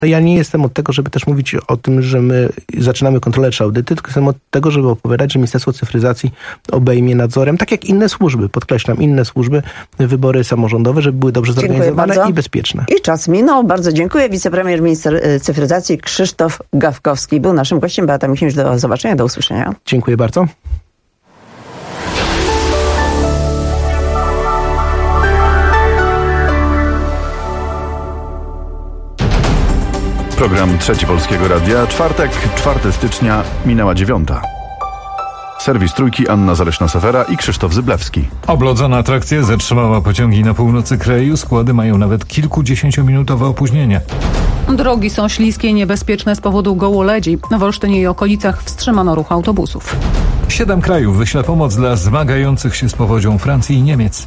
Ja nie jestem od tego, żeby też mówić o tym, że my zaczynamy kontrolę czy audyty, tylko jestem od tego, żeby opowiadać, że Ministerstwo Cyfryzacji obejmie nadzorem, tak jak inne służby, podkreślam, inne służby, wybory samorządowe, żeby były dobrze zorganizowane i bezpieczne. I czas minął. Bardzo dziękuję. Wicepremier, minister cyfryzacji Krzysztof Gawkowski był naszym gościem. Beata Michniewicz, do zobaczenia, do usłyszenia. Dziękuję bardzo. Program Trzeci Polskiego Radia. Czwartek, 4 stycznia, minęła 9. Serwis Trójki, Anna Zaleśna-Safera i Krzysztof Zyblewski. Oblodzona atrakcja zatrzymała pociągi na północy kraju. Składy mają nawet kilkudziesięciominutowe opóźnienie. Drogi są śliskie i niebezpieczne z powodu gołoledzi. W Olsztynie i okolicach wstrzymano ruch autobusów. 7 krajów wyśle pomoc dla zmagających się z powodzią Francji i Niemiec.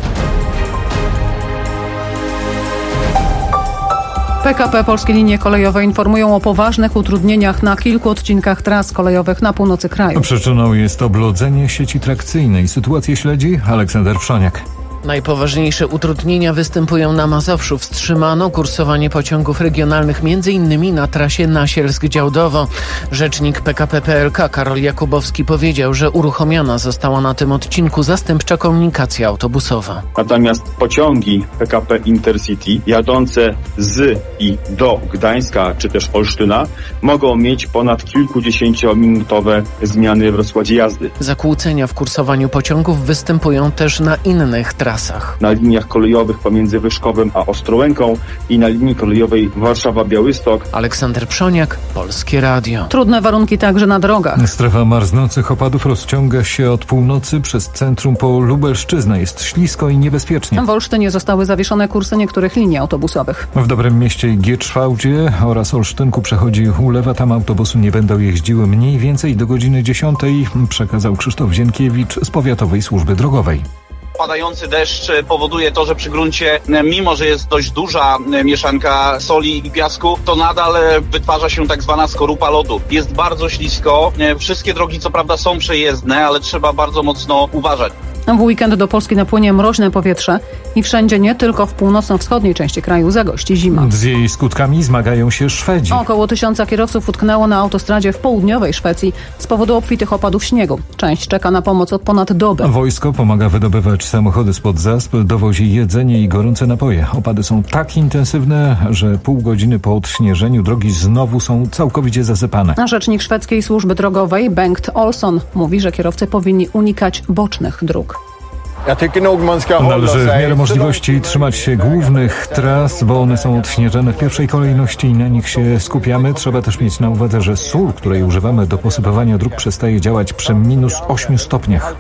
PKP Polskie Linie Kolejowe informują o poważnych utrudnieniach na kilku odcinkach tras kolejowych na północy kraju. Przyczyną jest oblodzenie sieci trakcyjnej. Sytuację śledzi Aleksander Wszoniak. Najpoważniejsze utrudnienia występują na Mazowszu. Wstrzymano kursowanie pociągów regionalnych m.in. na trasie Nasielsk-Działdowo. Rzecznik PKP PLK Karol Jakubowski powiedział, że uruchomiona została na tym odcinku zastępcza komunikacja autobusowa. Natomiast pociągi PKP Intercity jadące z i do Gdańska czy też Olsztyna mogą mieć ponad kilkudziesięciominutowe zmiany w rozkładzie jazdy. Zakłócenia w kursowaniu pociągów występują też na innych trasach. Na liniach kolejowych pomiędzy Wyszkowem a Ostrołęką i na linii kolejowej Warszawa-Białystok. Aleksander Wszoniak, Polskie Radio. Trudne warunki także na drogach. Strefa marznących opadów rozciąga się od północy przez centrum po Lubelszczyznę. Jest ślisko i niebezpiecznie. W Olsztynie zostały zawieszone kursy niektórych linii autobusowych. W Dobrym Mieście i Gieczwałdzie oraz Olsztynku przechodzi ulewa. Tam autobusy nie będą jeździły mniej więcej do godziny 10, przekazał Krzysztof Zienkiewicz z Powiatowej Służby Drogowej. Padający deszcz powoduje to, że przy gruncie, mimo że jest dość duża mieszanka soli i piasku, to nadal wytwarza się tak zwana skorupa lodu. Jest bardzo ślisko. Wszystkie drogi co prawda są przejezdne, ale trzeba bardzo mocno uważać. W weekend do Polski napłynie mroźne powietrze i wszędzie, nie tylko w północno-wschodniej części kraju, zagości zima. Z jej skutkami zmagają się Szwedzi. Około 1000 kierowców utknęło na autostradzie w południowej Szwecji z powodu obfitych opadów śniegu. Część czeka na pomoc od ponad doby. Wojsko pomaga wydobywać samochody spod zasp, dowozi jedzenie i gorące napoje. Opady są tak intensywne, że pół godziny po odśnieżeniu drogi znowu są całkowicie zasypane. Rzecznik szwedzkiej służby drogowej Bengt Olsson mówi, że kierowcy powinni unikać bocznych dróg. Należy w miarę możliwości trzymać się głównych tras, bo one są odśnieżone w pierwszej kolejności i na nich się skupiamy. Trzeba też mieć na uwadze, że sól, której używamy do posypywania dróg, przestaje działać przy -8 stopniach.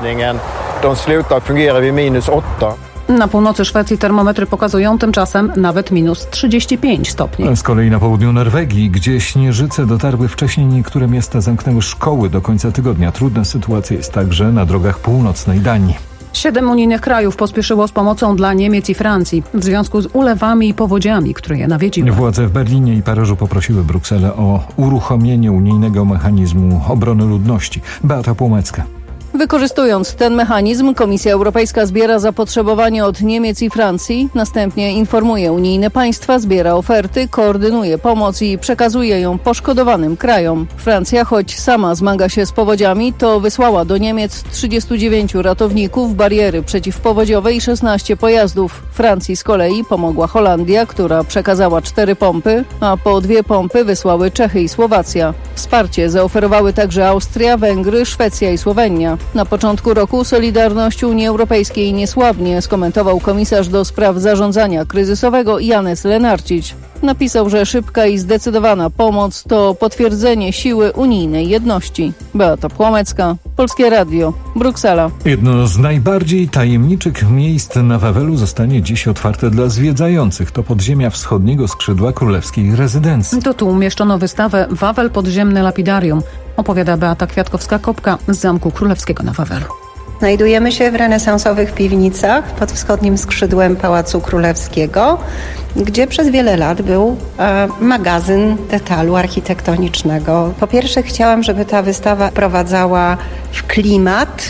Na północy Szwecji termometry pokazują tymczasem nawet -35 stopni. Z kolei na południu Norwegii, gdzie śnieżyce dotarły wcześniej, niektóre miasta zamknęły szkoły do końca tygodnia. Trudna sytuacja jest także na drogach północnej Danii. 7 unijnych krajów pospieszyło z pomocą dla Niemiec i Francji w związku z ulewami i powodziami, które je nawiedziły. Władze w Berlinie i Paryżu poprosiły Brukselę o uruchomienie unijnego mechanizmu obrony ludności. Beata Płomecka. Wykorzystując ten mechanizm, Komisja Europejska zbiera zapotrzebowanie od Niemiec i Francji, następnie informuje unijne państwa, zbiera oferty, koordynuje pomoc i przekazuje ją poszkodowanym krajom. Francja, choć sama zmaga się z powodziami, to wysłała do Niemiec 39 ratowników, bariery przeciwpowodziowe i 16 pojazdów. Francji z kolei pomogła Holandia, która przekazała 4 pompy, a po 2 pompy wysłały Czechy i Słowacja. Wsparcie zaoferowały także Austria, Węgry, Szwecja i Słowenia. Na początku roku Solidarność Unii Europejskiej niesłabnie, skomentował komisarz do spraw zarządzania kryzysowego Janez Lenarčič. Napisał, że szybka i zdecydowana pomoc to potwierdzenie siły unijnej jedności. Beata Płomecka, Polskie Radio, Bruksela. Jedno z najbardziej tajemniczych miejsc na Wawelu zostanie dziś otwarte dla zwiedzających. To podziemia wschodniego skrzydła królewskiej rezydencji. To tu umieszczono wystawę Wawel Podziemne Lapidarium. Opowiada Beata Kwiatkowska-Kopka z Zamku Królewskiego na Wawelu. Znajdujemy się w renesansowych piwnicach pod wschodnim skrzydłem Pałacu Królewskiego, gdzie przez wiele lat był magazyn detalu architektonicznego. Po pierwsze chciałam, żeby ta wystawa wprowadzała w klimat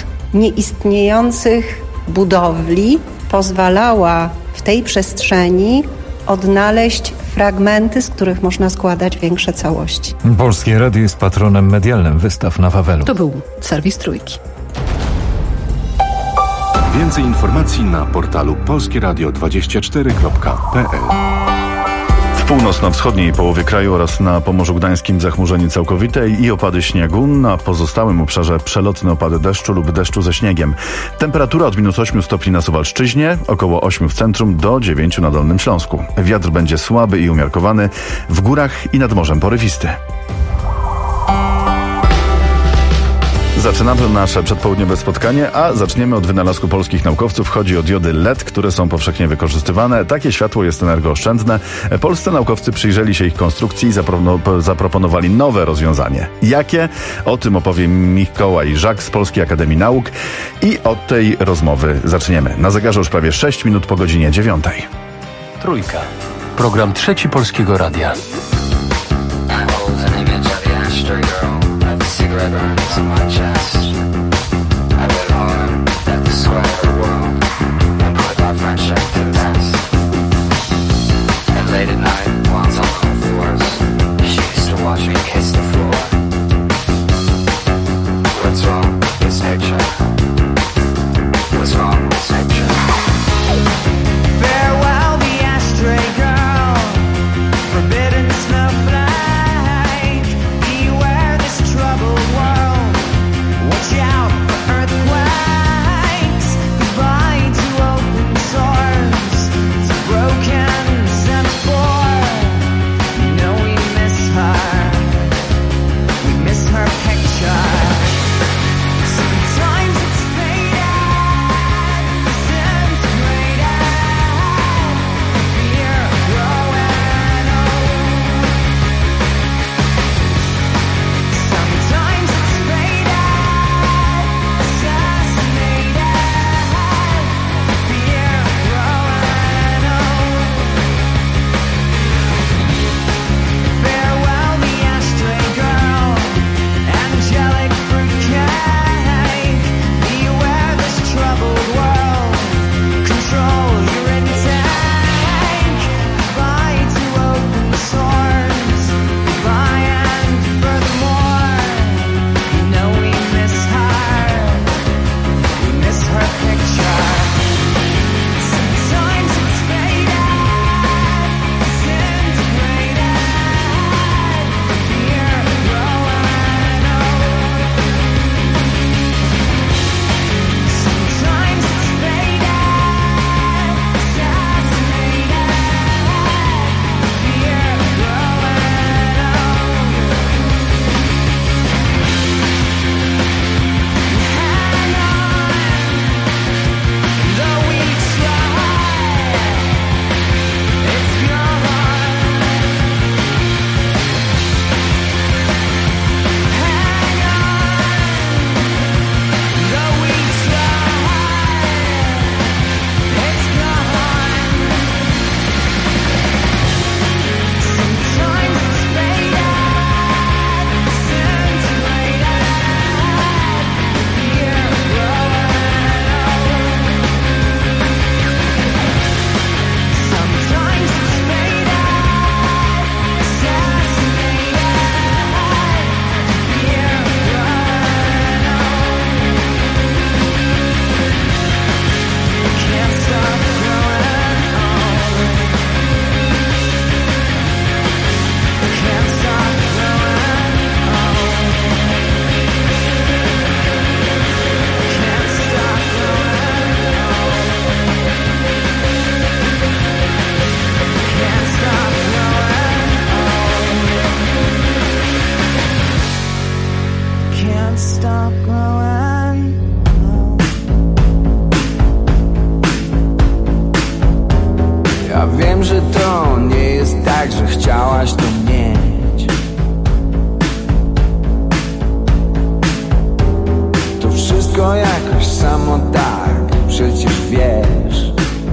nieistniejących budowli, pozwalała w tej przestrzeni odnaleźć fragmenty, z których można składać większe całości. Polskie Radio jest patronem medialnym wystaw na Wawelu. To był serwis Trójki. Więcej informacji na portalu polskieradio24.pl. W północno-wschodniej połowie kraju oraz na Pomorzu Gdańskim zachmurzenie całkowite i opady śniegu. Na pozostałym obszarze przelotne opady deszczu lub deszczu ze śniegiem. Temperatura od -8 stopni na Suwalszczyźnie, około 8 w centrum do 9 na Dolnym Śląsku. Wiatr będzie słaby i umiarkowany, w górach i nad morzem porywisty. Zaczynamy nasze przedpołudniowe spotkanie, a zaczniemy od wynalazku polskich naukowców. Chodzi o diody LED, które są powszechnie wykorzystywane. Takie światło jest energooszczędne. Polscy naukowcy przyjrzeli się ich konstrukcji i zaproponowali nowe rozwiązanie. Jakie? O tym opowie Mikołaj Żak z Polskiej Akademii Nauk i od tej rozmowy zaczniemy. Na zegarze już prawie 6 minut po godzinie 9. Trójka. Program Trzeci Polskiego Radia. Cigarette burns on my chest. I went home at the square of the world and put our friendship to the test. And late at night, once on all fours, she used to watch me kiss the floor. What's wrong with this picture? What's wrong with this picture? Farewell, the ashtray girl. Forbidden snowflake. Watch out for earthquakes. Goodbye to open source. It's a broken semaphore. You know we miss her. We miss her picture. Sometimes it's faded, disintegrated. Fear growing old. Sometimes it's faded. Wiem, że to nie jest tak, że chciałaś to mieć. To wszystko jakoś samo tak, przecież wiesz.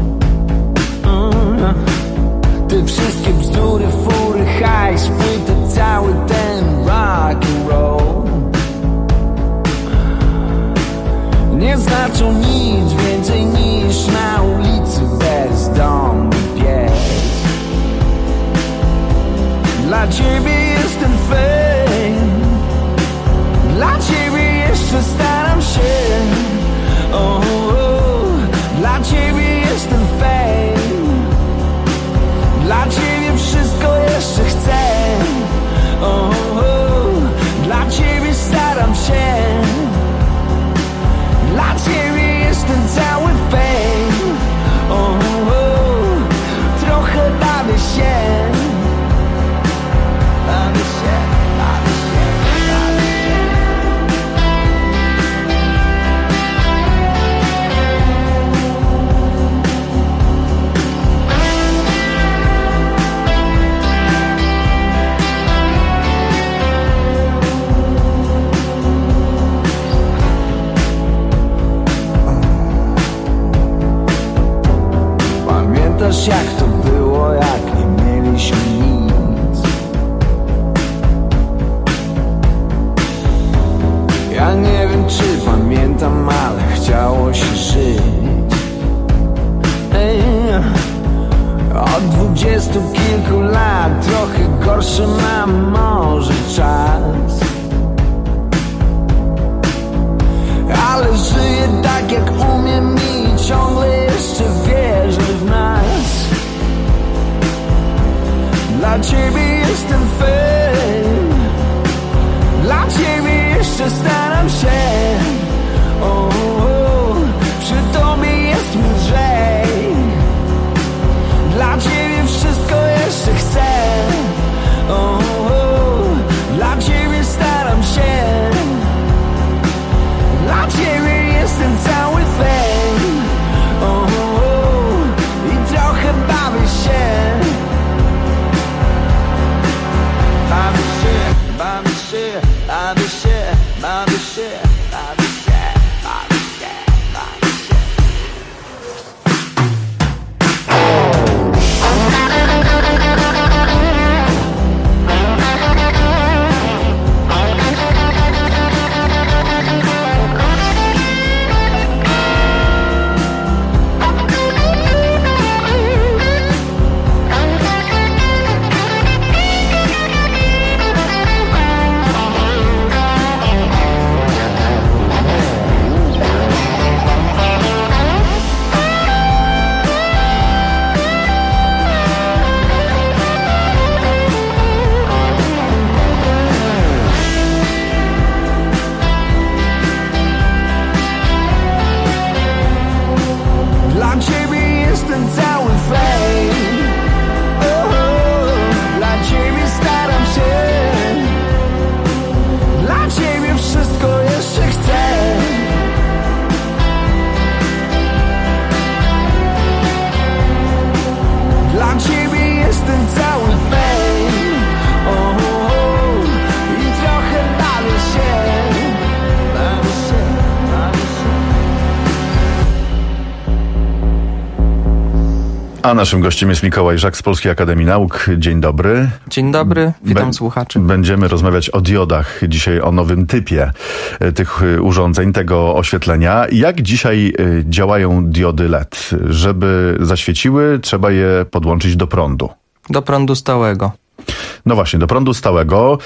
Te wszystkie bzdury, fury, hajs, płyty, cały ten rock and roll nie znaczą nic więcej niż na ulicy bezdomny pies. Dla ciebie jestem fame, dla ciebie jeszcze staram się. Dla ciebie jestem fame, dla ciebie wszystko jeszcze chcę. Dla ciebie staram się, dla ciebie jestem cały fame. Trochę bawię się. Pamiętasz jak to było, jak nie mieliśmy nic? Ja nie wiem czy pamiętam, ale chciało się żyć. Od 20 kilku lat trochę gorszy nam może czas, ale żyję tak jak umiem i ciągle jeszcze wierzę w nas. Dla ciebie jestem fame, dla ciebie jeszcze staram się. Przy tobie jest mi lżej, dla ciebie wszystko jeszcze chcę. Dla ciebie staram się, dla ciebie jestem cały fame. I trochę bawię się. Bawię się, bawię się, bawię się, bawię się, bawię się, bawię się, bawię się. A naszym gościem jest Mikołaj Żak z Polskiej Akademii Nauk. Dzień dobry. Dzień dobry, witam słuchaczy. Będziemy rozmawiać o diodach, dzisiaj o nowym typie tych urządzeń, tego oświetlenia. Jak dzisiaj działają diody LED? Żeby zaświeciły, trzeba je podłączyć do prądu. Do prądu stałego. No właśnie, do prądu stałego,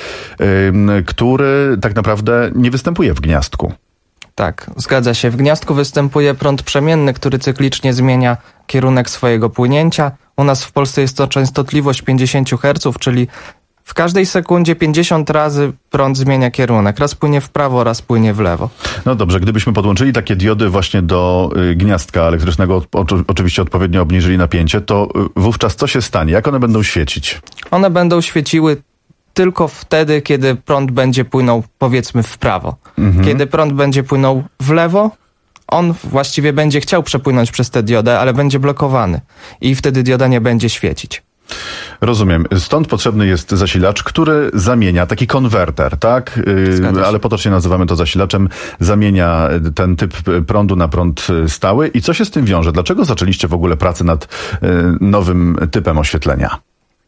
który tak naprawdę nie występuje w gniazdku. Tak, zgadza się. W gniazdku występuje prąd przemienny, który cyklicznie zmienia kierunek swojego płynięcia. U nas w Polsce jest to częstotliwość 50 Hz, czyli w każdej sekundzie 50 razy prąd zmienia kierunek. Raz płynie w prawo, raz płynie w lewo. No dobrze, gdybyśmy podłączyli takie diody właśnie do gniazdka elektrycznego, oczywiście odpowiednio obniżyli napięcie, to wówczas co się stanie? Jak one będą świecić? One będą świeciły tylko wtedy, kiedy prąd będzie płynął, powiedzmy, w prawo. Kiedy prąd będzie płynął w lewo, on właściwie będzie chciał przepłynąć przez tę diodę, ale będzie blokowany i wtedy dioda nie będzie świecić. Rozumiem. Stąd potrzebny jest zasilacz, który zamienia, taki konwerter, tak? Ale potocznie nazywamy to zasilaczem, zamienia ten typ prądu na prąd stały. I co się z tym wiąże? Dlaczego zaczęliście w ogóle pracę nad nowym typem oświetlenia?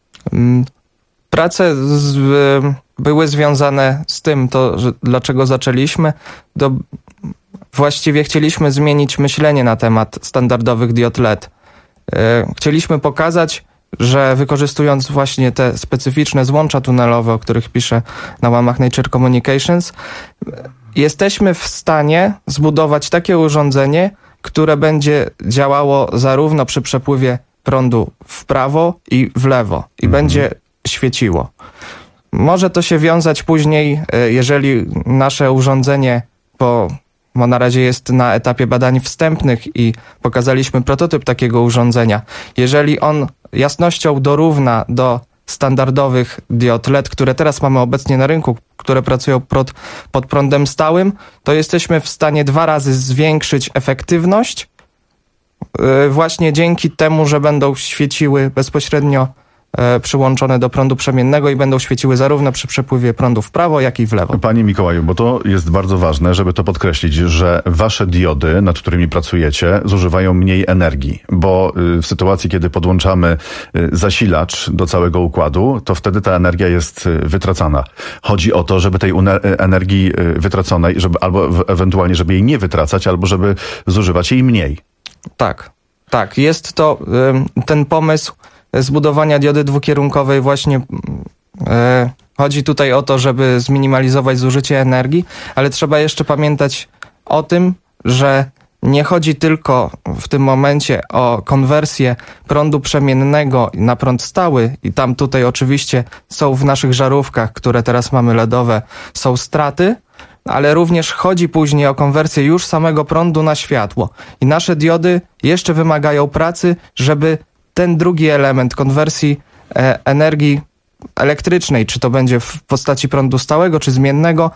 Prace były związane z tym, że dlaczego zaczęliśmy. Właściwie chcieliśmy zmienić myślenie na temat standardowych diod LED. Chcieliśmy pokazać, że wykorzystując właśnie te specyficzne złącza tunelowe, o których piszę na łamach Nature Communications, jesteśmy w stanie zbudować takie urządzenie, które będzie działało zarówno przy przepływie prądu w prawo i w lewo i będzie świeciło. Może to się wiązać później, jeżeli nasze urządzenie bo na razie jest na etapie badań wstępnych i pokazaliśmy prototyp takiego urządzenia. Jeżeli on jasnością dorówna do standardowych diod LED, które teraz mamy obecnie na rynku, które pracują pod prądem stałym, to jesteśmy w stanie 2 razy zwiększyć efektywność właśnie dzięki temu, że będą świeciły bezpośrednio przyłączone do prądu przemiennego i będą świeciły zarówno przy przepływie prądu w prawo, jak i w lewo. Panie Mikołaju, bo to jest bardzo ważne, żeby to podkreślić, że wasze diody, nad którymi pracujecie, zużywają mniej energii, bo w sytuacji, kiedy podłączamy zasilacz do całego układu, to wtedy ta energia jest wytracana. Chodzi o to, żeby tej energii wytraconej, albo ewentualnie, żeby jej nie wytracać, albo żeby zużywać jej mniej. Tak. Jest to ten pomysł zbudowania diody dwukierunkowej właśnie chodzi tutaj o to, żeby zminimalizować zużycie energii, ale trzeba jeszcze pamiętać o tym, że nie chodzi tylko w tym momencie o konwersję prądu przemiennego na prąd stały i tam tutaj oczywiście są w naszych żarówkach, które teraz mamy LEDowe, są straty, ale również chodzi później o konwersję już samego prądu na światło. I nasze diody jeszcze wymagają pracy, żeby ten drugi element konwersji energii elektrycznej, czy to będzie w postaci prądu stałego, czy zmiennego,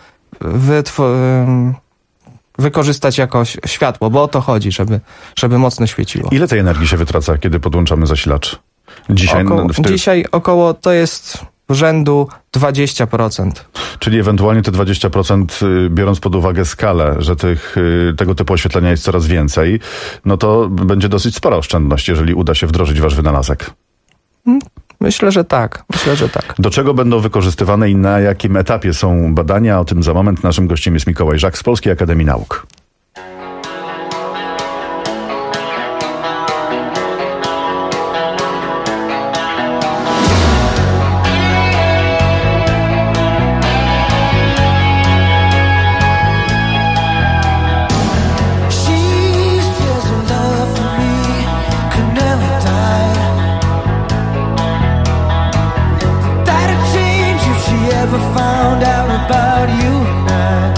wykorzystać jako światło, bo o to chodzi, żeby mocno świeciło. Ile tej energii się wytraca, kiedy podłączamy zasilacz? Dzisiaj około to jest rzędu 20%. Czyli ewentualnie te 20%, biorąc pod uwagę skalę, że tego typu oświetlenia jest coraz więcej, no to będzie dosyć spora oszczędność, jeżeli uda się wdrożyć wasz wynalazek. Myślę, że tak. Do czego będą wykorzystywane i na jakim etapie są badania? O tym za moment. Naszym gościem jest Mikołaj Żak z Polskiej Akademii Nauk. Found out about you and I.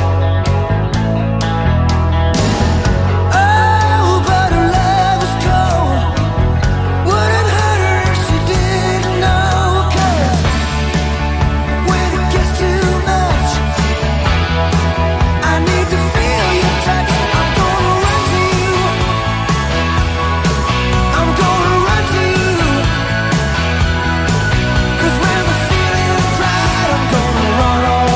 run all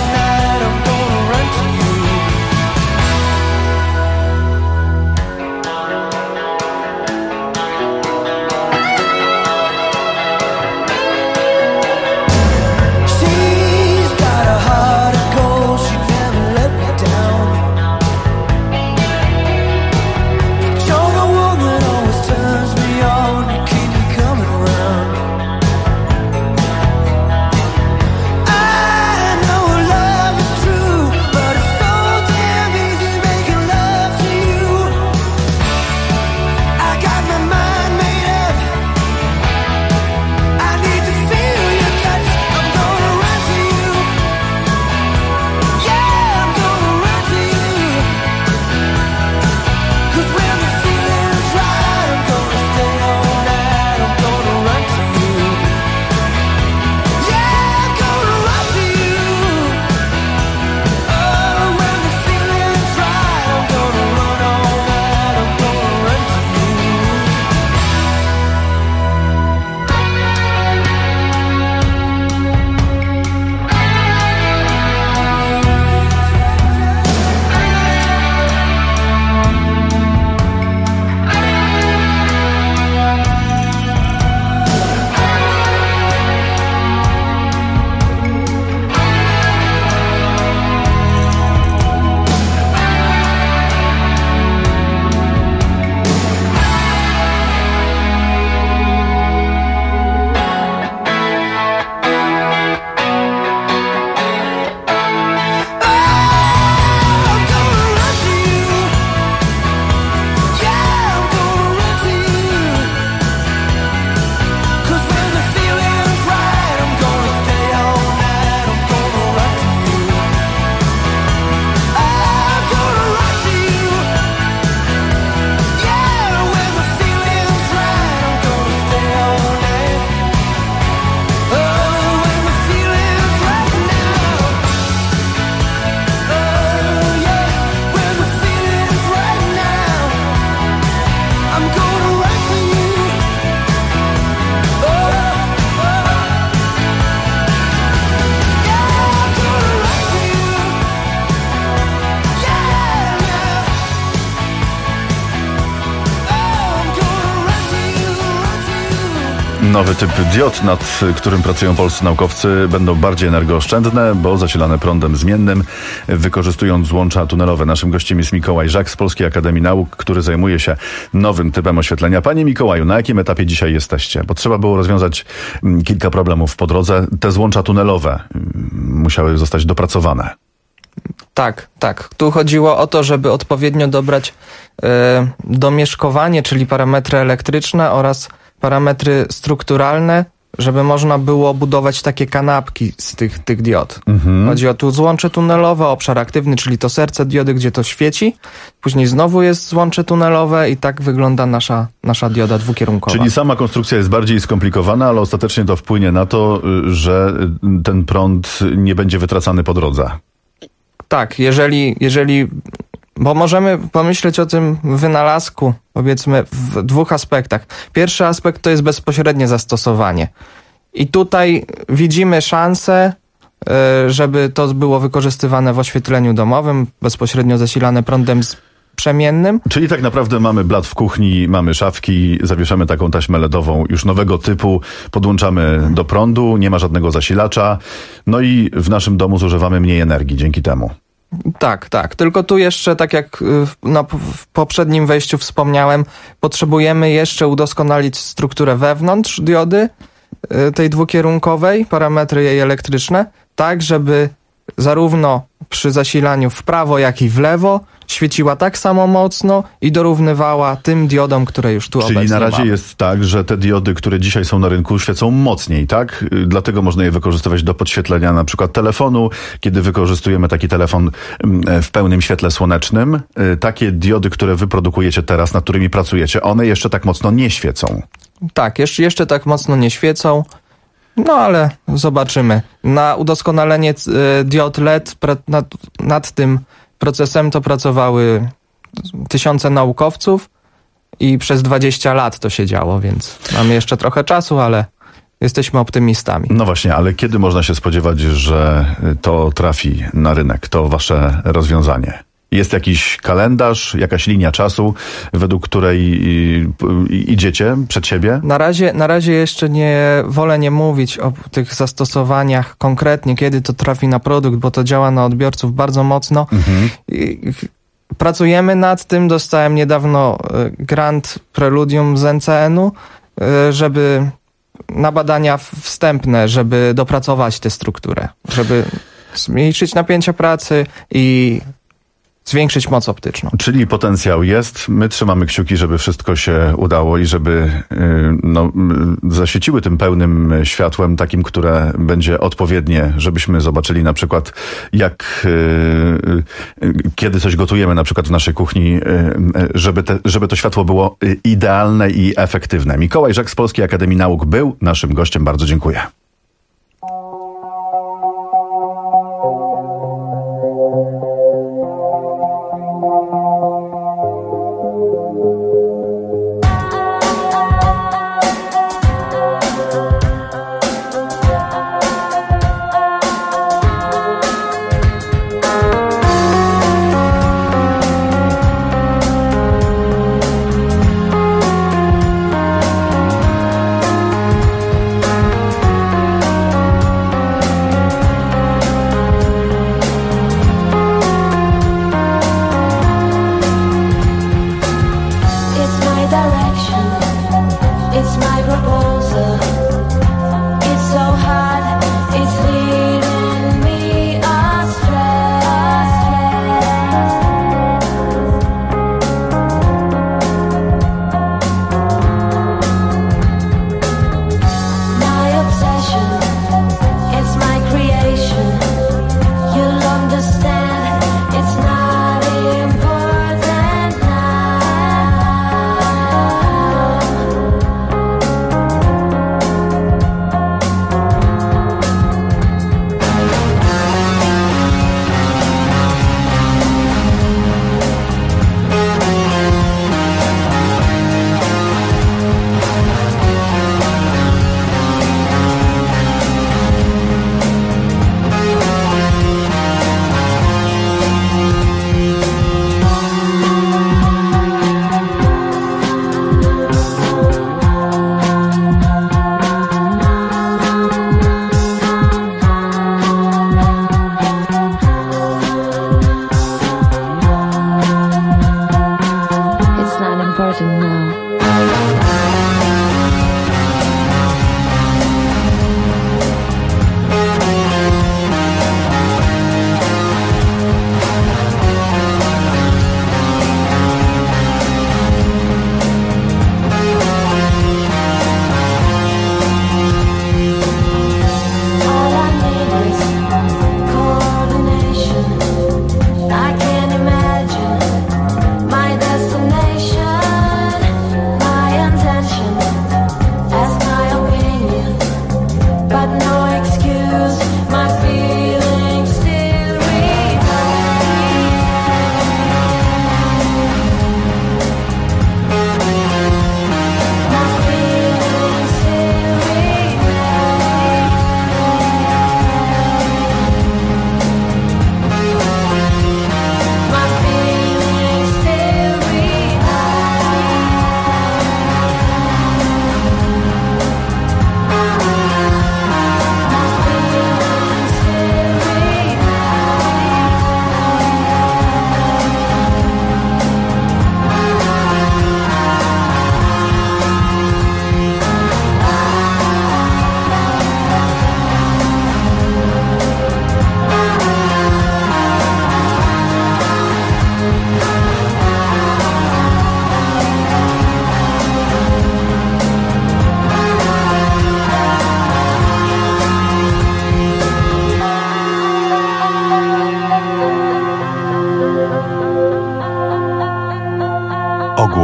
Nowy typ diod, nad którym pracują polscy naukowcy, będą bardziej energooszczędne, bo zasilane prądem zmiennym, wykorzystując złącza tunelowe. Naszym gościem jest Mikołaj Żak z Polskiej Akademii Nauk, który zajmuje się nowym typem oświetlenia. Panie Mikołaju, na jakim etapie dzisiaj jesteście? Bo trzeba było rozwiązać kilka problemów po drodze. Te złącza tunelowe musiały zostać dopracowane. Tak. Tu chodziło o to, żeby odpowiednio dobrać domieszkowanie, czyli parametry elektryczne oraz parametry strukturalne, żeby można było budować takie kanapki z tych diod. Chodzi o tu złącze tunelowe, obszar aktywny, czyli to serce diody, gdzie to świeci. Później znowu jest złącze tunelowe i tak wygląda nasza dioda dwukierunkowa. Czyli sama konstrukcja jest bardziej skomplikowana, ale ostatecznie to wpłynie na to, że ten prąd nie będzie wytracany po drodze. Tak, jeżeli bo możemy pomyśleć o tym wynalazku, powiedzmy, w dwóch aspektach. Pierwszy aspekt to jest bezpośrednie zastosowanie. I tutaj widzimy szansę, żeby to było wykorzystywane w oświetleniu domowym, bezpośrednio zasilane prądem przemiennym. Czyli tak naprawdę mamy blat w kuchni, mamy szafki, zawieszamy taką taśmę LEDową już nowego typu, podłączamy do prądu, nie ma żadnego zasilacza, no i w naszym domu zużywamy mniej energii dzięki temu. Tak. Tylko tu jeszcze, tak jak w poprzednim wejściu wspomniałem, potrzebujemy jeszcze udoskonalić strukturę wewnątrz diody, tej dwukierunkowej, parametry jej elektryczne, tak żeby zarówno przy zasilaniu w prawo, jak i w lewo świeciła tak samo mocno i dorównywała tym diodom, które już tu obecnie mamy. Czyli na razie jest tak, że te diody, które dzisiaj są na rynku, świecą mocniej, tak? Dlatego można je wykorzystywać do podświetlenia na przykład telefonu, kiedy wykorzystujemy taki telefon w pełnym świetle słonecznym. Takie diody, które wy produkujecie teraz, nad którymi pracujecie, one jeszcze tak mocno nie świecą. Tak, jeszcze tak mocno nie świecą. No ale zobaczymy. Na udoskonalenie diod LED nad tym procesem to pracowały tysiące naukowców i przez 20 lat to się działo, więc mamy jeszcze trochę czasu, ale jesteśmy optymistami. No właśnie, ale kiedy można się spodziewać, że to trafi na rynek, to wasze rozwiązanie? Jest jakiś kalendarz, jakaś linia czasu, według której idziecie przed siebie? Na razie jeszcze wolę nie mówić o tych zastosowaniach konkretnie, kiedy to trafi na produkt, bo to działa na odbiorców bardzo mocno. Pracujemy nad tym. Dostałem niedawno grant Preludium z NCN-u, żeby na badania wstępne, żeby dopracować tę strukturę, żeby zmniejszyć napięcia pracy i zwiększyć moc optyczną. Czyli potencjał jest. My trzymamy kciuki, żeby wszystko się udało i żeby zaświeciły tym pełnym światłem, takim, które będzie odpowiednie, żebyśmy zobaczyli na przykład, jak kiedy coś gotujemy na przykład w naszej kuchni, żeby to światło było idealne i efektywne. Mikołaj Żak z Polskiej Akademii Nauk był naszym gościem. Bardzo dziękuję.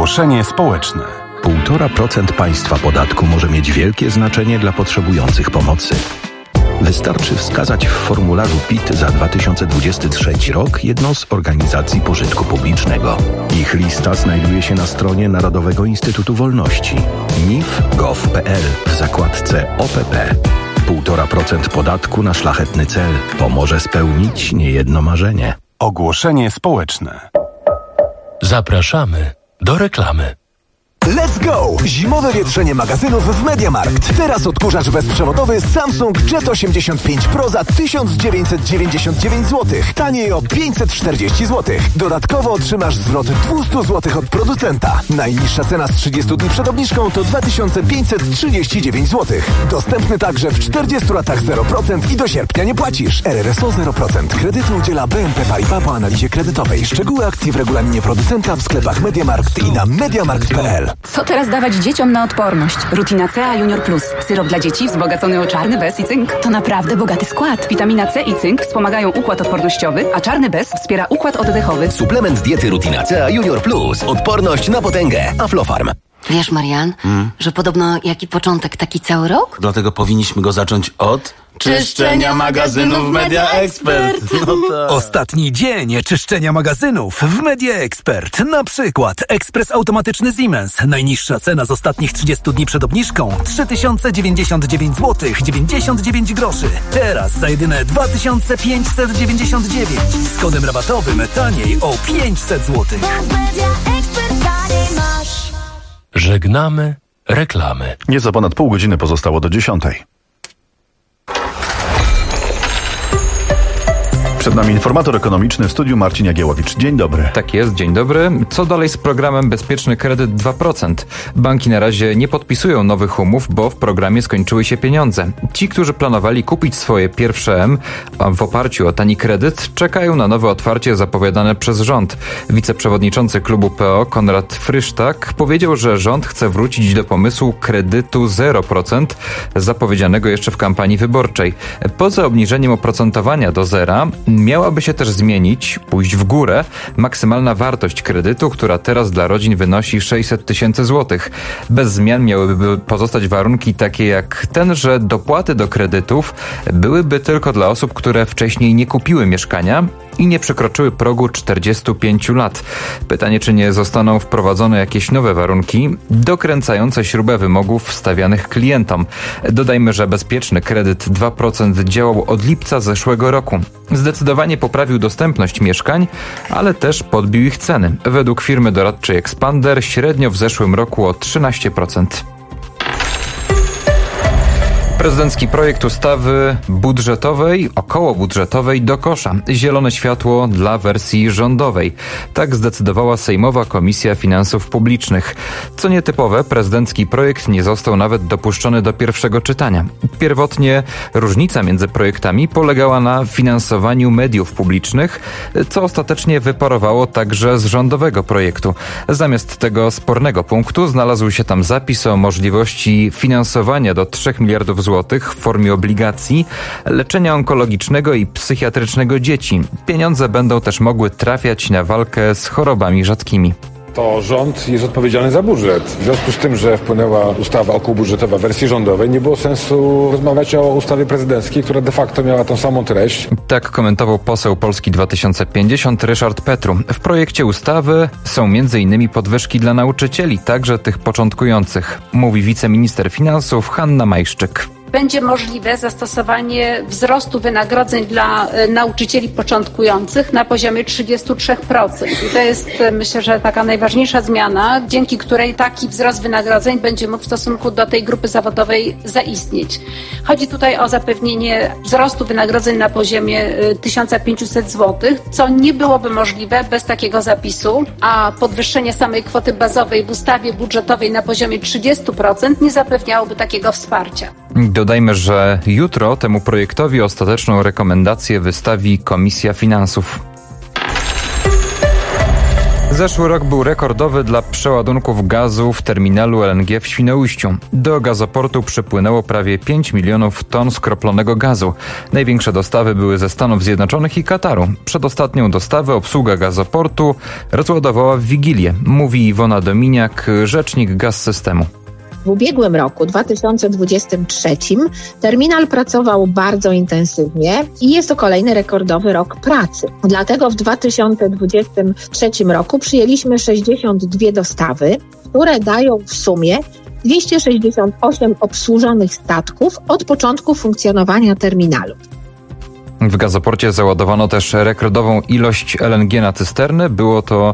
Ogłoszenie społeczne. 1,5% państwa podatku może mieć wielkie znaczenie dla potrzebujących pomocy. Wystarczy wskazać w formularzu PIT za 2023 rok jedną z organizacji pożytku publicznego. Ich lista znajduje się na stronie Narodowego Instytutu Wolności nif.gov.pl w zakładce OPP. 1,5% podatku na szlachetny cel pomoże spełnić niejedno marzenie. Ogłoszenie społeczne. Zapraszamy do reklamy. Let's go! Zimowe wietrzenie magazynów w MediaMarkt. Teraz odkurzacz bezprzewodowy Samsung Jet 85 Pro za 1999 zł. Taniej o 540 zł. Dodatkowo otrzymasz zwrot 200 zł od producenta. Najniższa cena z 30 dni przed obniżką to 2539 zł. Dostępny także w 40 latach 0% i do sierpnia nie płacisz. RRSO 0%. Kredytu udziela BNP Paribas po analizie kredytowej. Szczegóły akcji w regulaminie producenta w sklepach MediaMarkt i na mediamarkt.pl. Co teraz dawać dzieciom na odporność? Rutina C, a Junior Plus. Syrop dla dzieci wzbogacony o czarny bez i cynk. To naprawdę bogaty skład. Witamina C i cynk wspomagają układ odpornościowy, a czarny bez wspiera układ oddechowy. Suplement diety Rutina C, a Junior Plus. Odporność na potęgę. Aflofarm. Wiesz, Marian, że podobno jaki początek, taki cały rok? Dlatego powinniśmy go zacząć od... czyszczenia magazynów Media Expert. No tak. Ostatni dzień czyszczenia magazynów w Media Expert. Na przykład ekspres automatyczny Siemens. Najniższa cena z ostatnich 30 dni przed obniżką 3099 zł 99 groszy. Teraz za jedyne 2599. Z kodem rabatowym taniej o 500 zł. Żegnamy reklamy. Nieco ponad pół godziny pozostało do 10. Przed nami informator ekonomiczny w studiu Marcin Jagiełowicz. Dzień dobry. Tak jest, dzień dobry. Co dalej z programem Bezpieczny Kredyt 2%? Banki na razie nie podpisują nowych umów, bo w programie skończyły się pieniądze. Ci, którzy planowali kupić swoje pierwsze M w oparciu o tani kredyt, czekają na nowe otwarcie zapowiadane przez rząd. Wiceprzewodniczący klubu PO Konrad Frysztak powiedział, że rząd chce wrócić do pomysłu kredytu 0%, zapowiedzianego jeszcze w kampanii wyborczej. Poza obniżeniem oprocentowania do zera, miałaby się też zmienić, pójść w górę, maksymalna wartość kredytu, która teraz dla rodzin wynosi 600 tysięcy złotych. Bez zmian miałyby pozostać warunki takie jak ten, że dopłaty do kredytów byłyby tylko dla osób, które wcześniej nie kupiły mieszkania i nie przekroczyły progu 45 lat. Pytanie, czy nie zostaną wprowadzone jakieś nowe warunki dokręcające śrubę wymogów stawianych klientom. Dodajmy, że bezpieczny kredyt 2% działał od lipca zeszłego roku. Zdecydowanie poprawił dostępność mieszkań, ale też podbił ich ceny. Według firmy doradczej Expander średnio w zeszłym roku o 13%. Prezydencki projekt ustawy budżetowej, okołobudżetowej do kosza. Zielone światło dla wersji rządowej. Tak zdecydowała Sejmowa Komisja Finansów Publicznych. Co nietypowe, prezydencki projekt nie został nawet dopuszczony do pierwszego czytania. Pierwotnie różnica między projektami polegała na finansowaniu mediów publicznych, co ostatecznie wyparowało także z rządowego projektu. Zamiast tego spornego punktu znalazł się tam zapis o możliwości finansowania do 3 miliardów złotych w formie obligacji, leczenia onkologicznego i psychiatrycznego dzieci. Pieniądze będą też mogły trafiać na walkę z chorobami rzadkimi. To rząd jest odpowiedzialny za budżet. W związku z tym, że wpłynęła ustawa okołobudżetowa w wersji rządowej, nie było sensu rozmawiać o ustawie prezydenckiej, która de facto miała tą samą treść. Tak komentował poseł Polski 2050 Ryszard Petru. W projekcie ustawy są m.in. podwyżki dla nauczycieli, także tych początkujących, mówi wiceminister finansów Hanna Majszczyk. Będzie możliwe zastosowanie wzrostu wynagrodzeń dla nauczycieli początkujących na poziomie 33%. I to jest, myślę, że taka najważniejsza zmiana, dzięki której taki wzrost wynagrodzeń będzie mógł w stosunku do tej grupy zawodowej zaistnieć. Chodzi tutaj o zapewnienie wzrostu wynagrodzeń na poziomie 1500 zł, co nie byłoby możliwe bez takiego zapisu, a podwyższenie samej kwoty bazowej w ustawie budżetowej na poziomie 30% nie zapewniałoby takiego wsparcia. Dodajmy, że jutro temu projektowi ostateczną rekomendację wystawi Komisja Finansów. Zeszły rok był rekordowy dla przeładunków gazu w terminalu LNG w Świnoujściu. Do gazoportu przypłynęło prawie 5 milionów ton skroplonego gazu. Największe dostawy były ze Stanów Zjednoczonych i Kataru. Przedostatnią dostawę obsługa gazoportu rozładowała w Wigilię, mówi Iwona Dominiak, rzecznik Gaz-Systemu. W ubiegłym roku, 2023, terminal pracował bardzo intensywnie i jest to kolejny rekordowy rok pracy. Dlatego w 2023 roku przyjęliśmy 62 dostawy, które dają w sumie 268 obsłużonych statków od początku funkcjonowania terminalu. W gazoporcie załadowano też rekordową ilość LNG na cysterny. Było to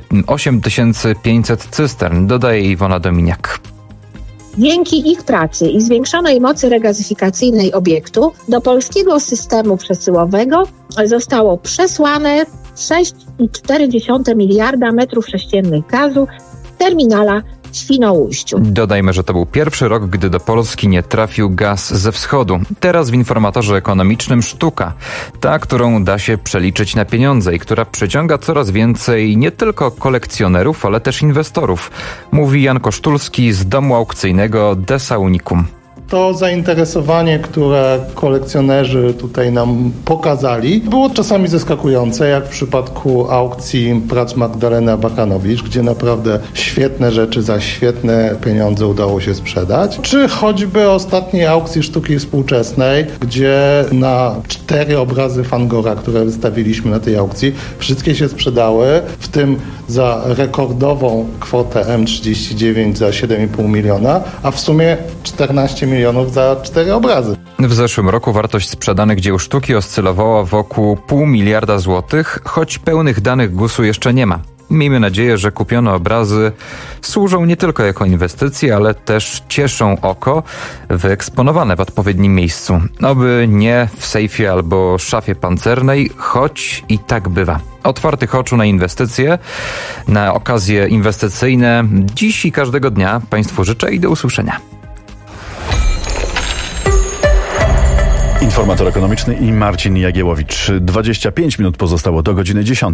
8500 cystern, dodaje Iwona Dominiak. Dzięki ich pracy i zwiększonej mocy regazyfikacyjnej obiektu do polskiego systemu przesyłowego zostało przesłane 6,4 miliarda metrów sześciennych gazu z terminala w Świnoujściu. Dodajmy, że to był pierwszy rok, gdy do Polski nie trafił gaz ze wschodu. Teraz w informatorze ekonomicznym sztuka, ta, którą da się przeliczyć na pieniądze i która przyciąga coraz więcej nie tylko kolekcjonerów, ale też inwestorów, mówi Jan Kosztulski z domu aukcyjnego Desa Unicum. To zainteresowanie, które kolekcjonerzy tutaj nam pokazali, było czasami zaskakujące, jak w przypadku aukcji prac Magdaleny Abakanowicz, gdzie naprawdę świetne rzeczy za świetne pieniądze udało się sprzedać. Czy choćby ostatniej aukcji sztuki współczesnej, gdzie na 4 obrazy Van Gogha, które wystawiliśmy na tej aukcji, wszystkie się sprzedały, w tym za rekordową kwotę M39 za 7,5 miliona, a w sumie 14 milionów za 4 obrazy. W zeszłym roku wartość sprzedanych dzieł sztuki oscylowała wokół 0,5 miliarda złotych, choć pełnych danych GUS-u jeszcze nie ma. Miejmy nadzieję, że kupione obrazy służą nie tylko jako inwestycje, ale też cieszą oko wyeksponowane w odpowiednim miejscu. Oby nie w sejfie albo szafie pancernej, choć i tak bywa. Otwartych oczu na inwestycje, na okazje inwestycyjne dziś i każdego dnia Państwu życzę i do usłyszenia. Informator ekonomiczny i Marcin Jagiełowicz. 25 minut pozostało do godziny 10.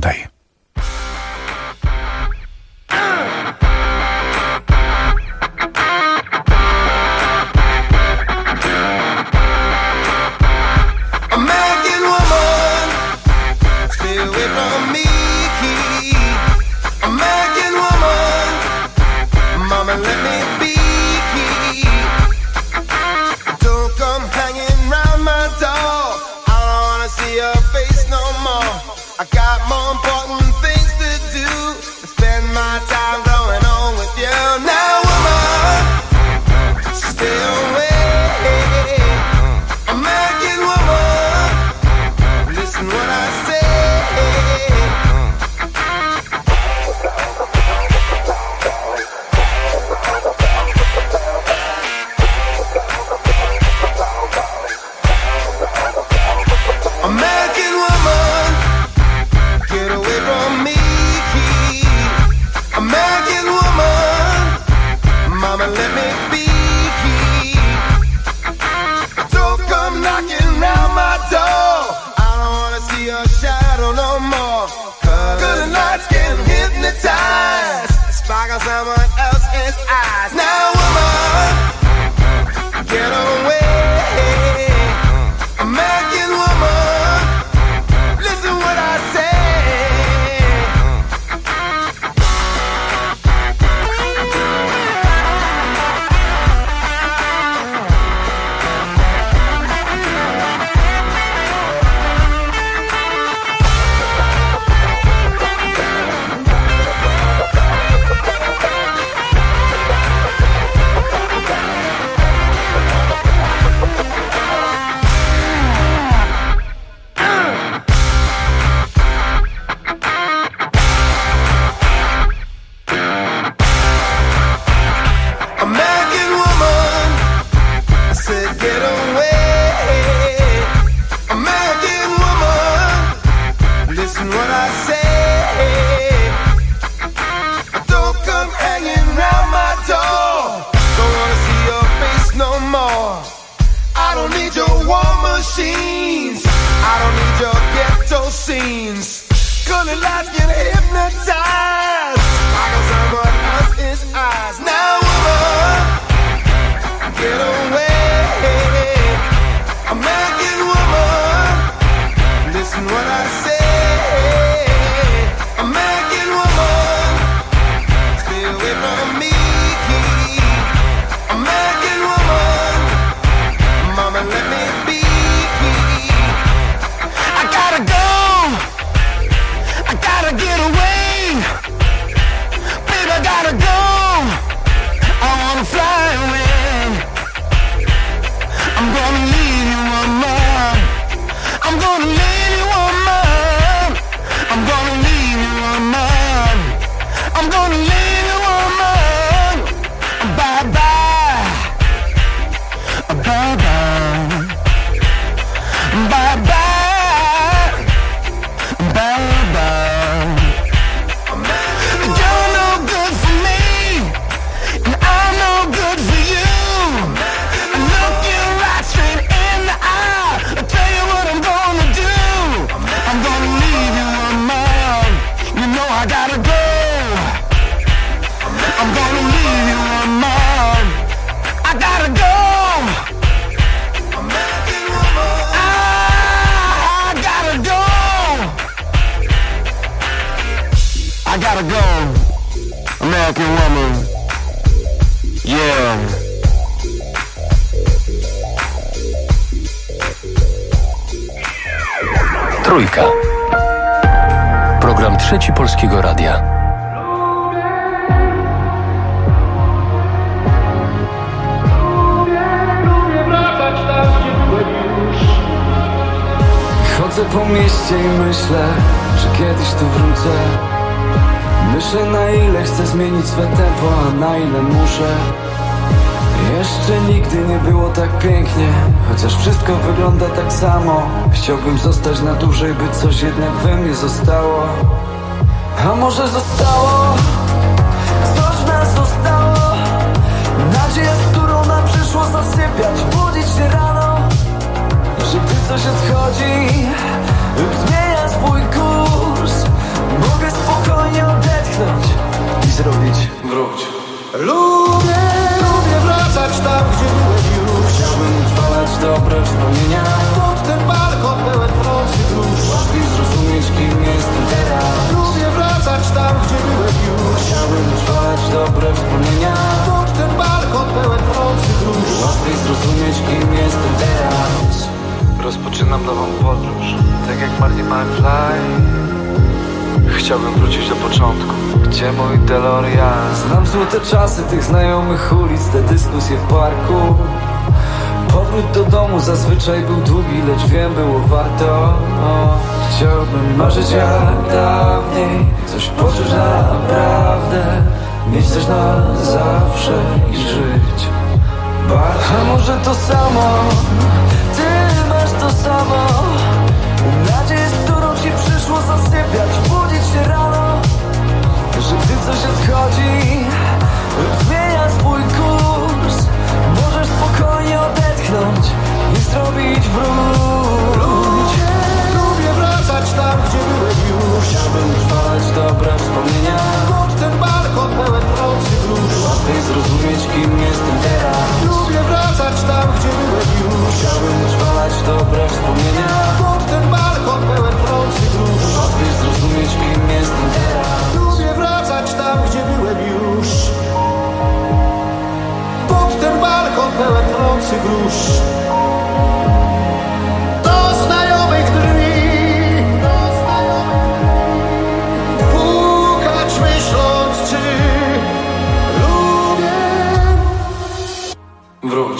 Scenes, gonna life get hypnotized. American woman. Yeah. Trójka. Program Trzeci Polskiego Radia. Chodzę po mieście i myślę, że kiedyś tu wrócę. Myślę, na ile chcę zmienić swe tempo, a na ile muszę. Jeszcze nigdy nie było tak pięknie, chociaż wszystko wygląda tak samo. Chciałbym zostać na dłużej, by coś jednak we mnie zostało. A może zostało? Coś w nas zostało. Nadzieja, z którą nam przyszło zasypiać, budzić się rano. Że gdy coś odchodzi lub zmienia swój kurs, mogę spokojnie odetchnąć i zrobić wróć. Lubię wracać tam, gdzie byłem już. Chciałbym utrwalać dobre wspomnienia. Pod ten balkon pełen nocy dusz. Łatwiej zrozumieć, kim jestem teraz. Lubię wracać tam, gdzie byłem już. Chciałbym utrwalać dobre wspomnienia. Pod ten balkon pełen nocy dusz. Łatwiej zrozumieć, kim jestem teraz. Rozpoczynam nową podróż, tak jak Marty McFly. Chciałbym wrócić do początku. Gdzie mój DeLorean? Znam złote czasy tych znajomych ulic, te dyskusje w parku. Powrót do domu zazwyczaj był długi, lecz wiem, było warto. Chciałbym marzyć jak dawniej, coś poczuć naprawdę, mieć coś na zawsze i żyć. A może to samo, ty masz to samo. Nadzieję, z którą ci przyszło zasypiać, budzić się rano. Że gdy coś odchodzi lub zmienia swój kurs, możesz spokojnie odetchnąć i zrobić wróć. Lubię wracać tam, gdzie byłem już. Chciałbym utrwalać dobre wspomnienia. Pod ten balkon pełen nocy dusz. Łatwiej zrozumieć, kim jestem teraz. Lubię wracać tam, gdzie byłem już. Chciałbym utrwalać dobre wspomnienia. Pod ten balkon pełen nocy dusz. Łatwiej zrozumieć, kim jestem teraz. Lubię wracać tam, gdzie byłem już. Pod ten balkon pełen nocy grusz. Do znajomych drzwi pukać, myśląc, czy lubię. Wróć.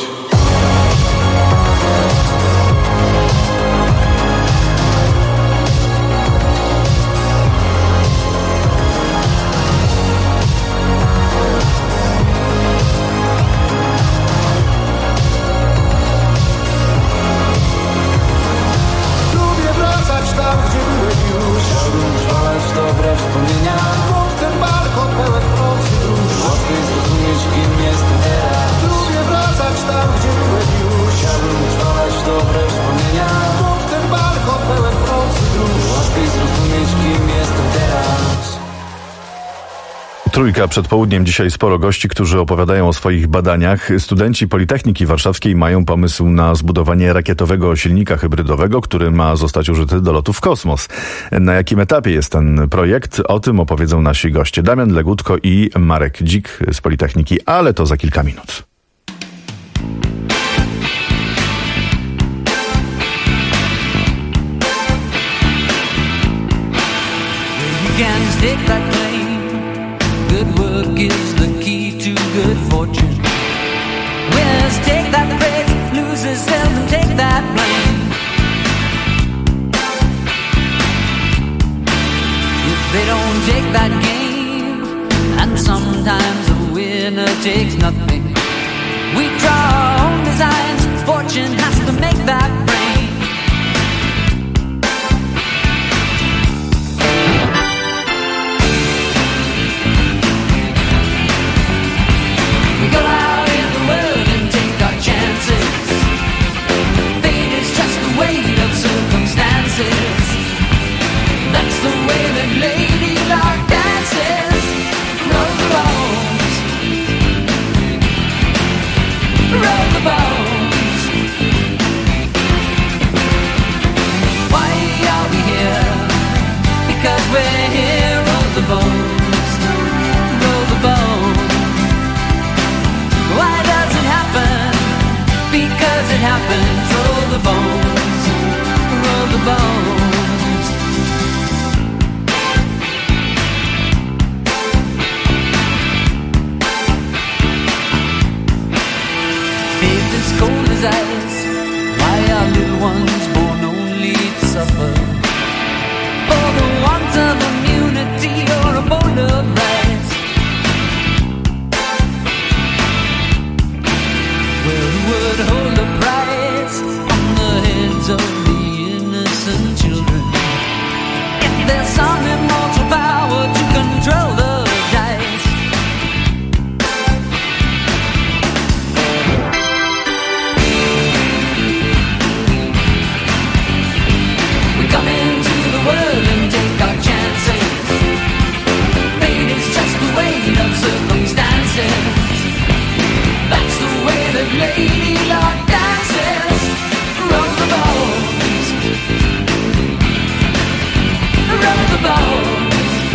Dobre wspomnienia. Pod ten balkon pełen nocy dusz. Łatwiej zrozumieć, kim jestem teraz. Lubię wracać tam, gdzie byłem już. Chciałbym utrwalać dobre wspomnienia. Pod ten balkon pełen nocy dusz. Łatwiej zrozumieć, kim jestem teraz. Trójka przed południem. Dzisiaj sporo gości, którzy opowiadają o swoich badaniach. Studenci Politechniki Warszawskiej mają pomysł na zbudowanie rakietowego silnika hybrydowego, który ma zostać użyty do lotu w kosmos. Na jakim etapie jest ten projekt? O tym opowiedzą nasi goście. Damian Legutko i Marek Dzik z Politechniki, ale to za kilka minut. Good work is the key to good fortune. Winners take that praise, losers seldom take that blame. If they don't take that game, and sometimes the winner takes nothing, we draw our own designs, fortune has to make that brain. Go out in the world and take our chances. Fate is just the weight of circumstances. That's the way that Lady Luck dances. Roll the bones, roll the bones. mother's eyes. Why are little ones born only to suffer? For the want of immunity or a bowl of rice. Well, who would hold the price on the heads of the innocent children? If there's some immortal power to control the dice. We come into the world and take our chances. Fate is just the weight of circumstances. That's the way that Lady Luck dances. Roll the bones, roll the bones.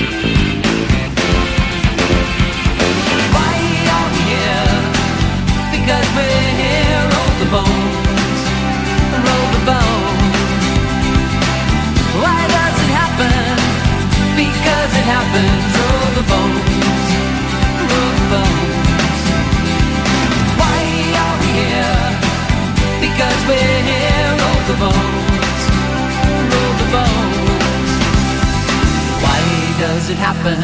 Why are we here? Because we're here. Roll the bones, roll the bones. Why does it happen? Because it happens. Roll the bones, roll the bones. Why are we here? Because we're here. Roll the bones, roll the bones. Why does it happen?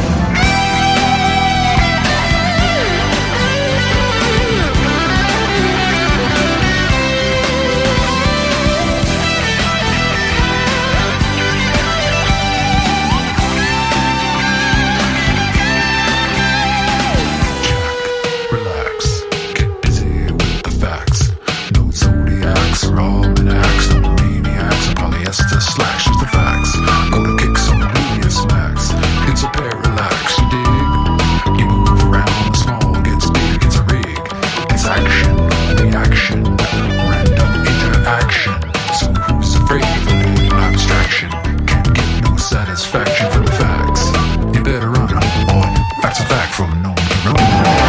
Relax, get busy with the facts. No zodiacs or almanacs, no maniacs or polyester slacks. Just the facts. Gonna kick some media smacks. It's a parallax, you dig? You move around, small gets big, it's a rig. It's action, reaction, random interaction. So who's afraid of a little abstraction? Can't get no satisfaction from the facts. You better run, boy. Facts are back from no one to run.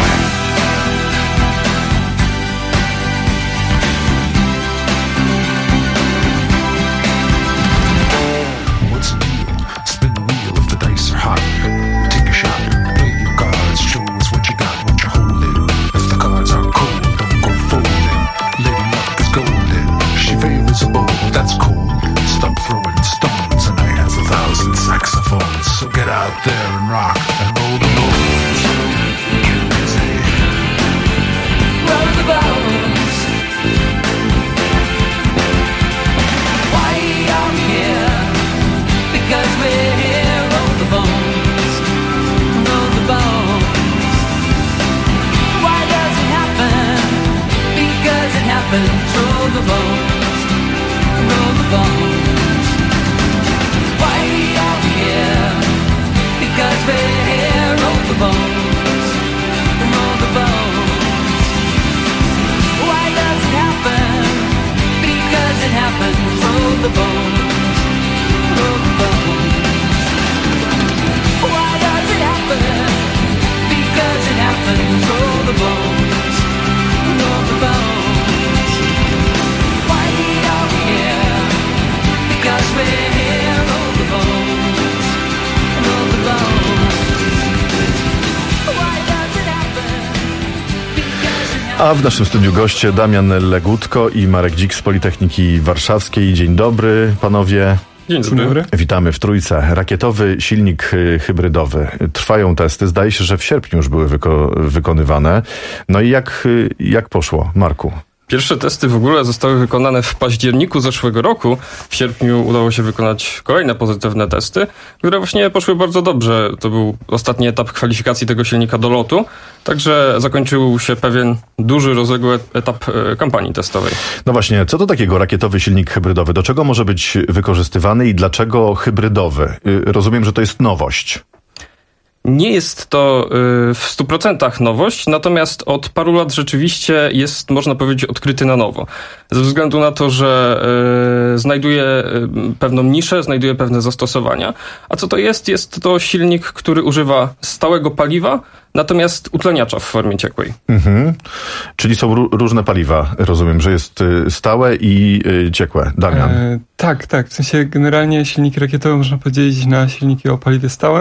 What's the deal? Spin the wheel if the dice are hot. Take a shot, play your cards, show us what you got, what you're holding. If the cards are cold, don't go folding. Lady Luck is golden, she favors a bowl, that's cold. Stop throwing stones, a night has 1,000 saxophones. So get out there and rock and roll the bones. Get busy. Roll the bones. Why are we here? Because we're here. Roll the bones, roll the bones. Why does it happen? Because it happens. Roll the bones, roll the bones. Why are we here? Because we're here. Roll the bones, roll the bones. Why does it happen? Because it happens. Roll the bones, roll the bones. Why does it happen? Because it happens. Roll the bones, roll the bones. Why are we here? Because we're here. Roll the bones, roll the bones. Why does it happen? Because it happens. A w naszym studiu goście Damian Legutko i Marek Dzik z Politechniki Warszawskiej. Dzień dobry, panowie. Dzień dobry. Witamy w Trójce. Rakietowy silnik hybrydowy. Trwają testy. Zdaje się, że w sierpniu już były wykonywane. No i jak poszło, Marku? Pierwsze testy w ogóle zostały wykonane w październiku zeszłego roku. W sierpniu udało się wykonać kolejne pozytywne testy, które właśnie poszły bardzo dobrze. To był ostatni etap kwalifikacji tego silnika do lotu. Także zakończył się pewien duży, rozległy etap kampanii testowej. No właśnie, co to takiego rakietowy silnik hybrydowy? Do czego może być wykorzystywany i dlaczego hybrydowy? Rozumiem, że to jest nowość. Nie jest to w 100% nowość, natomiast od paru lat rzeczywiście jest, można powiedzieć, odkryty na nowo. Ze względu na to, że znajduje pewną niszę, znajduje pewne zastosowania. A co to jest? Jest to silnik, który używa stałego paliwa, natomiast utleniacza w formie ciekłej. Mhm. Czyli są różne paliwa. Rozumiem, że jest stałe i ciekłe. Damian. Tak. W sensie generalnie silniki rakietowe można podzielić na silniki o paliwie stałym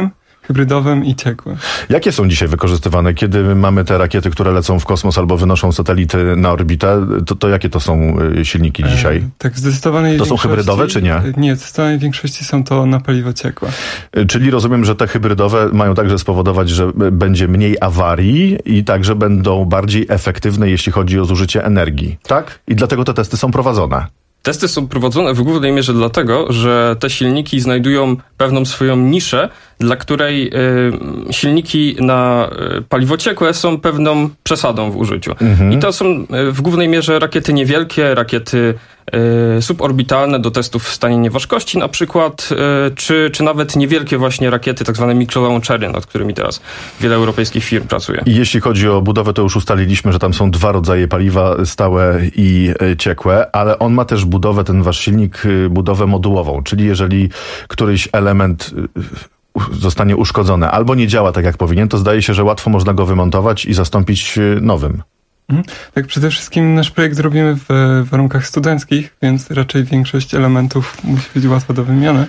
hybrydowym i ciekłym. Jakie są dzisiaj wykorzystywane? Kiedy mamy te rakiety, które lecą w kosmos albo wynoszą satelity na orbitę, to jakie to są silniki dzisiaj? Tak, w zdecydowanej To są hybrydowe, czy nie? Nie, w zdecydowanej większości są to na paliwo ciekłe. Czyli rozumiem, że te hybrydowe mają także spowodować, że będzie mniej awarii i także będą bardziej efektywne, jeśli chodzi o zużycie energii, tak? I dlatego te testy są prowadzone. Testy są prowadzone w głównej mierze dlatego, że te silniki znajdują pewną swoją niszę, dla której silniki na paliwo ciekłe są pewną przesadą w użyciu. I to są w głównej mierze rakiety niewielkie, rakiety suborbitalne do testów w stanie nieważkości na przykład, czy nawet niewielkie właśnie rakiety, tak zwane mikrolaunchery, nad którymi teraz wiele europejskich firm pracuje. I jeśli chodzi o budowę, to już ustaliliśmy, że tam są dwa rodzaje paliwa, stałe i ciekłe, ale on ma też budowę, ten wasz silnik, budowę modułową, czyli jeżeli któryś element zostanie uszkodzony albo nie działa tak jak powinien, to zdaje się, że łatwo można go wymontować i zastąpić nowym. Tak, przede wszystkim nasz projekt robimy w warunkach studenckich, więc raczej większość elementów musi być łatwa do wymiany.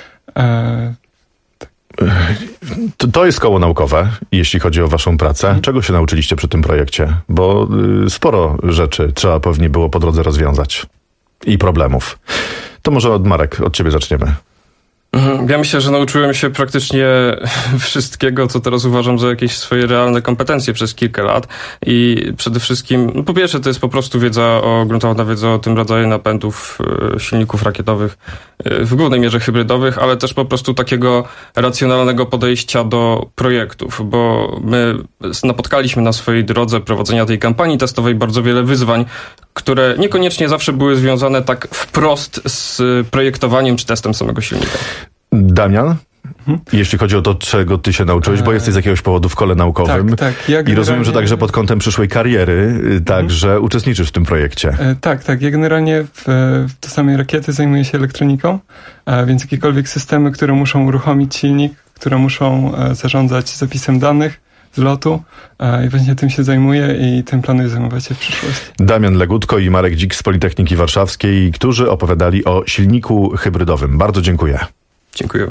To jest koło naukowe, jeśli chodzi o waszą pracę. Czego się nauczyliście przy tym projekcie? Bo sporo rzeczy trzeba pewnie było po drodze rozwiązać i problemów. To może Marek, od ciebie zaczniemy. Ja myślę, że nauczyłem się praktycznie wszystkiego, co teraz uważam za jakieś swoje realne kompetencje przez kilka lat i przede wszystkim, po pierwsze, to jest po prostu gruntowna wiedza o tym rodzaju napędów silników rakietowych, w głównej mierze hybrydowych, ale też po prostu takiego racjonalnego podejścia do projektów, bo my napotkaliśmy na swojej drodze prowadzenia tej kampanii testowej bardzo wiele wyzwań, które niekoniecznie zawsze były związane tak wprost z projektowaniem czy testem samego silnika. Damian? Jeśli chodzi o to, czego ty się nauczyłeś, bo jesteś z jakiegoś powodu w kole naukowym i rozumiem, że także pod kątem przyszłej kariery także uczestniczysz w tym projekcie. Tak. Ja generalnie do samej rakiety zajmuję się elektroniką, więc jakiekolwiek systemy, które muszą uruchomić silnik, które muszą zarządzać zapisem danych z lotu i właśnie tym się zajmuję i tym planuję zajmować się w przyszłości. Damian Legutko i Marek Dzik z Politechniki Warszawskiej, którzy opowiadali o silniku hybrydowym. Bardzo dziękuję. Dziękujemy.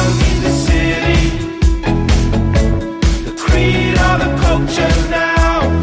Creed or the culture now.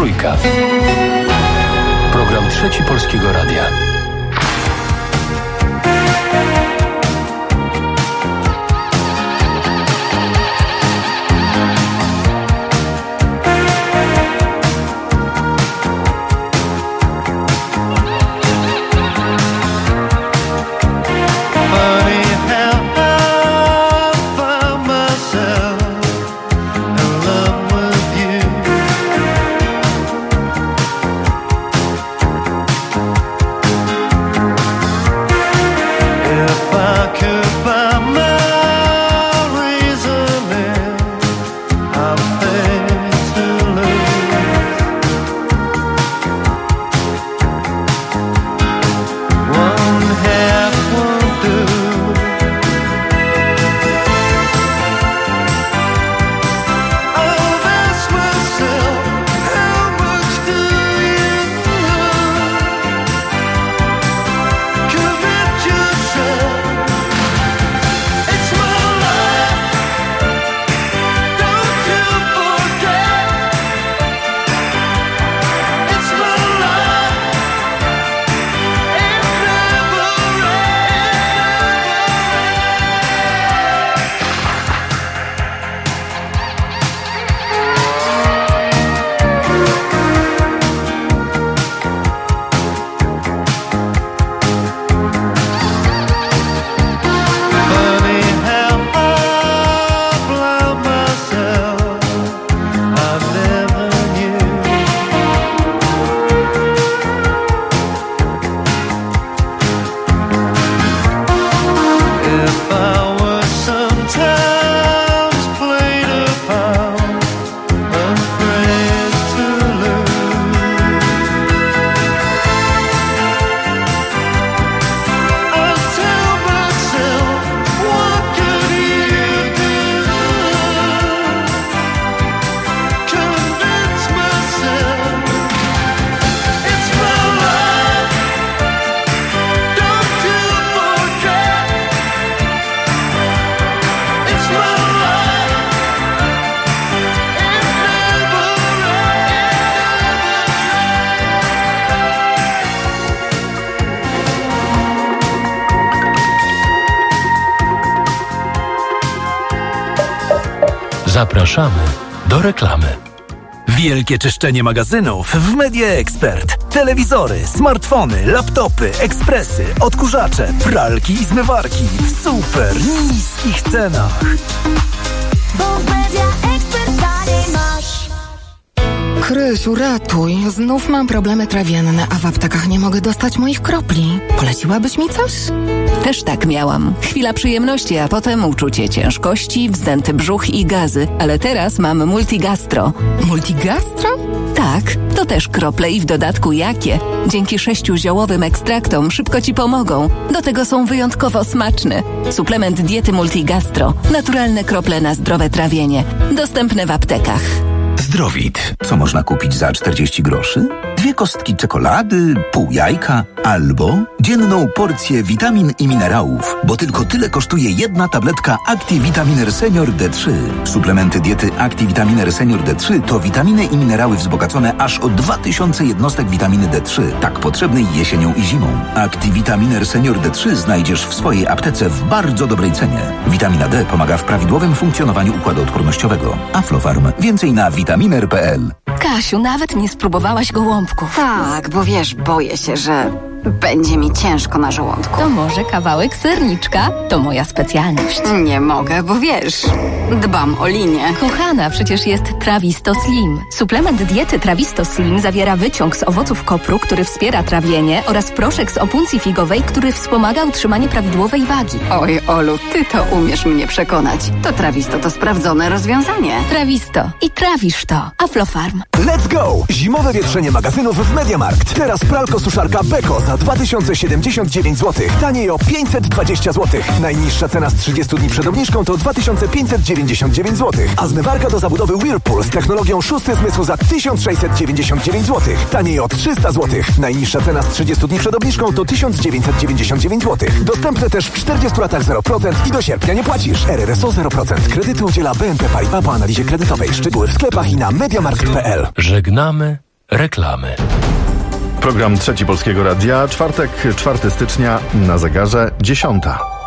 Trójka. Program Trzeci Polskiego Radia. Zapraszamy do reklamy. Wielkie czyszczenie magazynów w Media Expert. Telewizory, smartfony, laptopy, ekspresy, odkurzacze, pralki i zmywarki w super niskich cenach. Bo w Media Expert taniej masz. Krysiu, ratuj. Znów mam problemy trawienne, a w aptekach nie mogę dostać moich kropli. Poleciłabyś mi coś? Też tak miałam. Chwila przyjemności, a potem uczucie ciężkości, wzdęty brzuch i gazy. Ale teraz mam Multigastro. Multigastro? Tak, to też krople i w dodatku jakie. Dzięki 6 ziołowym ekstraktom szybko Ci pomogą. Do tego są wyjątkowo smaczne. Suplement diety Multigastro. Naturalne krople na zdrowe trawienie. Dostępne w aptekach. Zdrowit. Co można kupić za 40 groszy? 2 kostki czekolady, pół jajka albo dzienną porcję witamin i minerałów, bo tylko tyle kosztuje jedna tabletka ActiVitaminer Senior D3. Suplementy diety ActiVitaminer Senior D3 to witaminy i minerały wzbogacone aż o 2000 jednostek witaminy D3, tak potrzebnej jesienią i zimą. ActiVitaminer Senior D3 znajdziesz w swojej aptece w bardzo dobrej cenie. Witamina D pomaga w prawidłowym funkcjonowaniu układu odpornościowego. Aflofarm. Więcej na vitaminer.pl. Kasiu, nawet nie spróbowałaś gołąbków. Tak, bo wiesz, boję się, że będzie mi ciężko na żołądku. To może kawałek serniczka? To moja specjalność. Nie mogę, bo wiesz, dbam o linię. Kochana, przecież jest Trawisto Slim. Suplement diety Trawisto Slim zawiera wyciąg z owoców kopru, który wspiera trawienie, oraz proszek z opuncji figowej, który wspomaga utrzymanie prawidłowej wagi. Oj, Olu, ty to umiesz mnie przekonać. To Trawisto to sprawdzone rozwiązanie. Trawisto. I trawisz to. Aflofarm. Let's go! Zimowe wietrzenie magazynów w MediaMarkt. Teraz pralko-suszarka Beko za 2079 zł. Taniej o 520 zł. Najniższa cena z 30 dni przed obniżką to 2599 zł. A zmywarka do zabudowy Whirlpool z technologią szósty zmysł za 1699 zł. Taniej o 300 zł. Najniższa cena z 30 dni przed obniżką to 1999 zł. Dostępne też w 40 latach 0% i do sierpnia nie płacisz. RRSO 0%. Kredyty udziela BNP Paribas po analizie kredytowej. Szczegóły w sklepach i na mediamarkt.pl. Żegnamy Reklamy. Program Trzeci Polskiego Radia, czwartek, 4 stycznia, na zegarze 10:00.